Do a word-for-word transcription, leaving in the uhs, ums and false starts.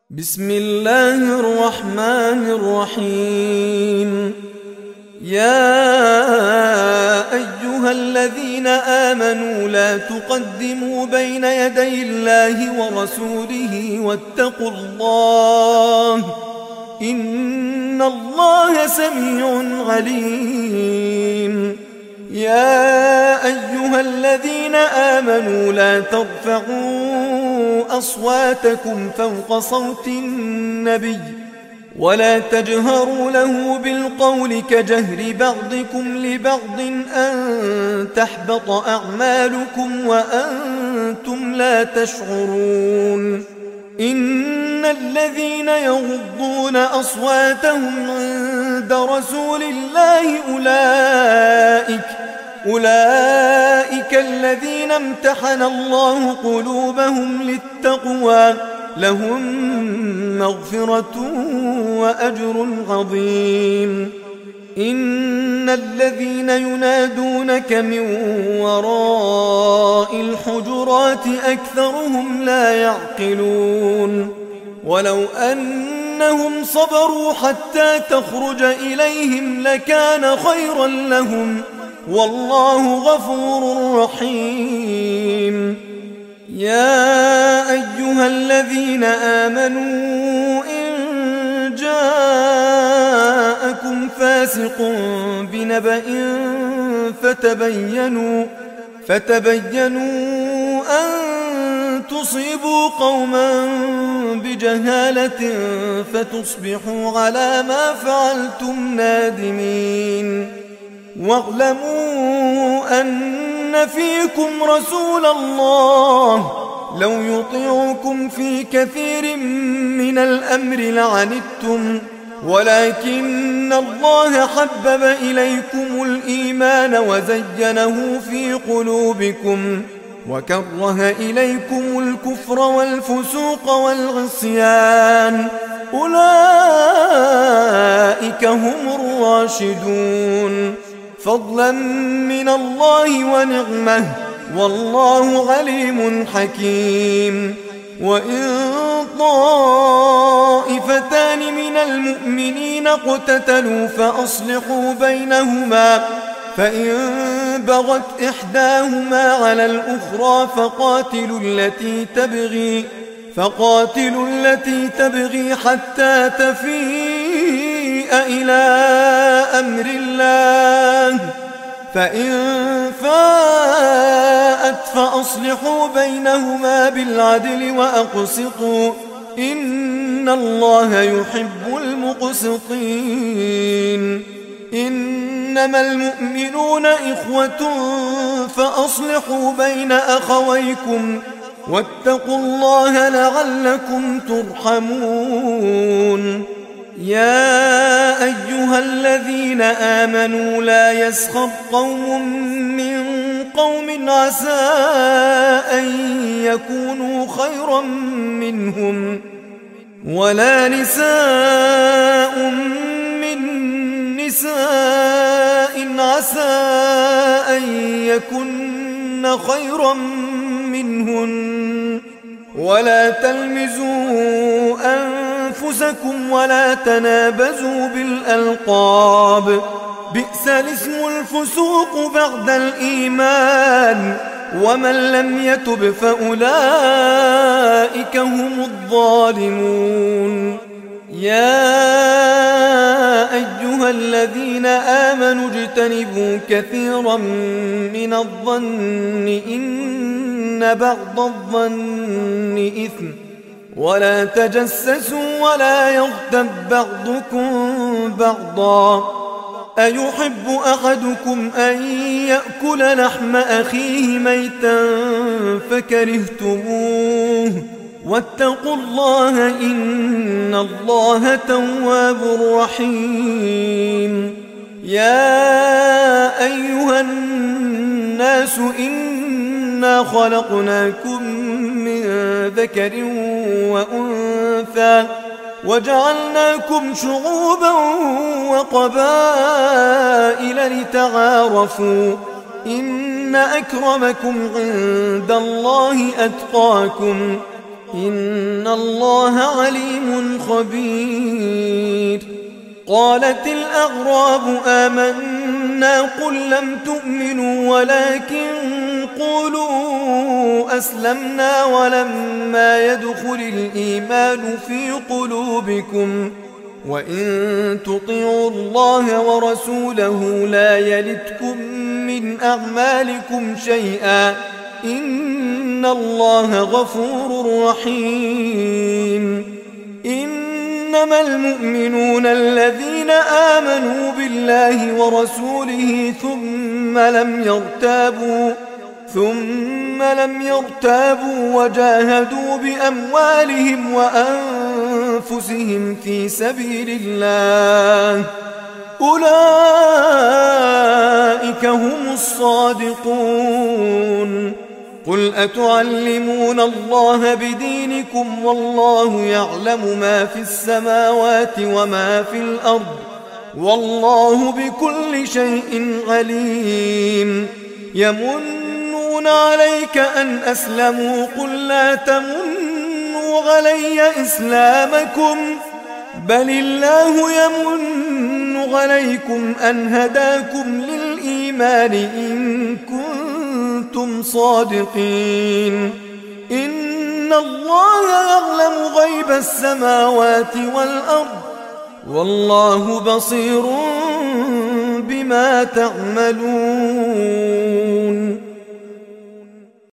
بسم الله الرحمن الرحيم. يا أيها الذين آمنوا لا تقدموا بين يدي الله ورسوله واتقوا الله إن الله سميع عليم. يا أيها الذين آمنوا لا ترفعوا أصواتكم فوق صوت النبي ولا تجهروا له بالقول كجهر بعضكم لبعض أن تحبط أعمالكم وأنتم لا تشعرون. إن الذين يغضون أصواتهم عند رسول الله أولئك أولئك الذين امتحن الله قلوبهم للتقوى لهم مغفرة وأجر عظيم. إن الذين ينادونك من وراء الحجرات أكثرهم لا يعقلون. ولو أنهم صبروا حتى تخرج إليهم لكان خيرا لهم والله غفور رحيم. يا أيها الذين آمنوا إن جاءكم فاسق بنبأ فتبينوا فتبينوا أن تصيبوا قوما بجهالة فتصبحوا على ما فعلتم نادمين. واعلموا أن فيكم رسول الله لو يطيعكم في كثير من الأمر لعنتم ولكن الله حبب إليكم الإيمان وزينه في قلوبكم وكره إليكم الكفر والفسوق والعصيان أولئك هم الراشدون فضلا من الله ونعمه والله عليم حكيم. وإن طائفتان من المؤمنين اقتتلوا فأصلحوا بينهما فإن بغت إحداهما على الأخرى فقاتلوا التي تبغي فقاتلوا التي تبغي حتى تفيء إلى أمر الله فإن فاءت فأصلحوا بينهما بالعدل وأقسطوا إن الله يحب المقسطين. إنما المؤمنون إخوة فأصلحوا بين أخويكم واتقوا الله لعلكم ترحمون. يا أيها الذين آمنوا لا يسخر قوم من قوم عسى أن يكونوا خيرا منهم ولا نساء من نساء عسى أن يكن خيرا منهن ولا تلمزوا أنفسكم ولا تنابزوا بالألقاب بئس الاسم الفسوق بعد الإيمان ومن لم يتب فأولئك هم الظالمون. يا أيها الذين آمنوا اجتنبوا كثيرا من الظن إن بعض الظن إثم ولا تجسسوا ولا يغتب بعضكم بعضا أيحب أحدكم أن يأكل لحم أخيه ميتا فكرهتموه واتقوا الله إن الله تواب رحيم. يا أيها الناس إنا خلقناكم من ذكر وأنثى وجعلناكم شعوبا وقبائل لتعارفوا إن أكرمكم عند الله أتقاكم إن الله عليم خبير. قالت الأعراب آمنا قل لم تؤمنوا ولكن قولوا أسلمنا ولما يدخل الإيمان في قلوبكم وإن تطيعوا الله ورسوله لا يلتكم من أعمالكم شيئا إن الله غفور رحيم. إنما المؤمنون الذين آمنوا بالله ورسوله ثم لم يرتابوا ثم لم يرتابوا وجاهدوا بأموالهم وأنفسهم في سبيل الله أولئك هم الصادقون. قل أتعلمون الله بدينكم والله يعلم ما في السماوات وما في الأرض والله بكل شيء عليم. يمنون عليك أن أسلموا قل لا تمنوا علي إسلامكم بل الله يمن عليكم أن هداكم للإيمان إن كنتم صادقين. إن الله يعلم غيب السماوات والأرض والله بصير بما تعملون.